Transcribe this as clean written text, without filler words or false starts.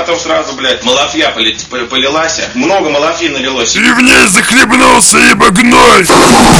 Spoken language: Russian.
потом сразу, блядь, малафья полилась. Много малафьи налилось. И в ней захлебнулся, ибо гной.